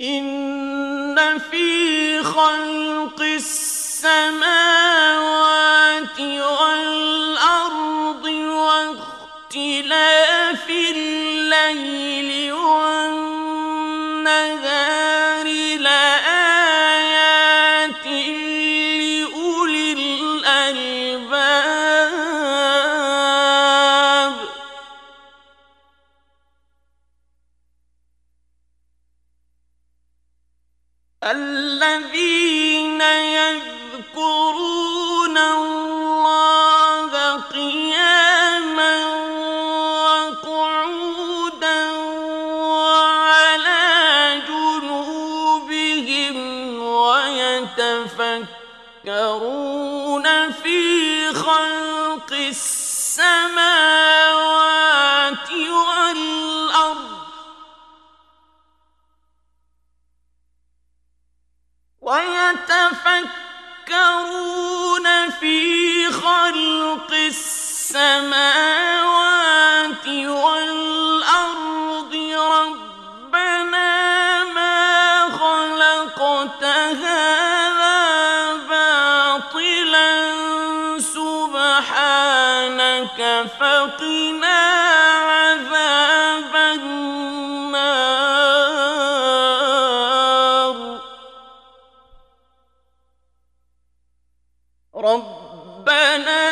إن في خلق السماوات والأرض واختلاف الليل والنهار لآيات لأولي الألباب الذين يذكرون الله قياما وقعودا وعلى جنوبهم ويتفكرون في خلق السماوات والأرض ربنا ما خلقت هذا باطلا سبحانك فقنا عذاب النار ربنا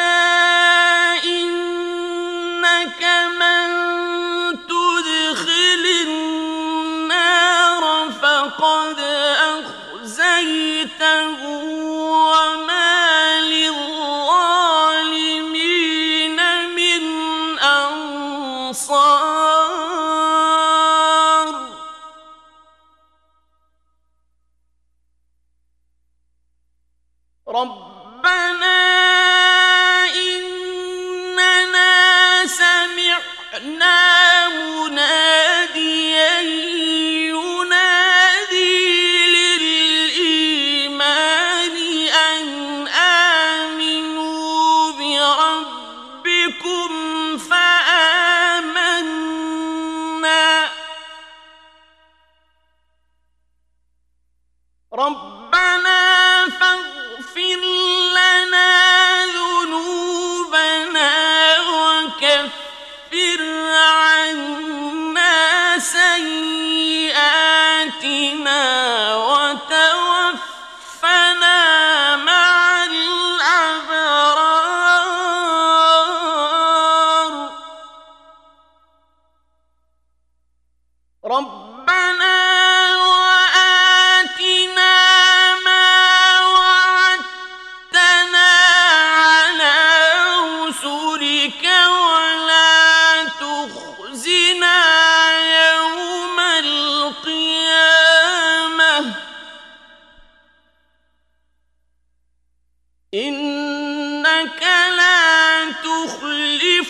إنك من تدخل النار فقد أخزيته وما للظالمين من أنصار ربنا إننا سمعنا مناديا ينادي للإيمان أن آمنوا بربكم فآمنا ربنا فاغفر لنا ذنوبنا وكفر عنا سيئاتنا وتوفنا مع الأبرار ربنا وآتنا ما وعدتنا على رسلك ولا تخزنا يوم القيامة إنك لا تخلف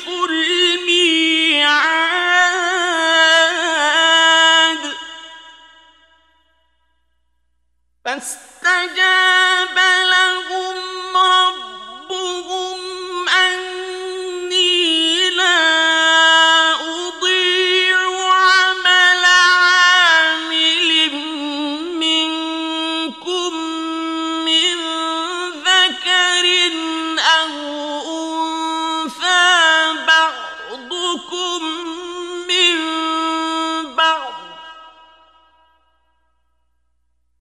الميعاد فاستجاب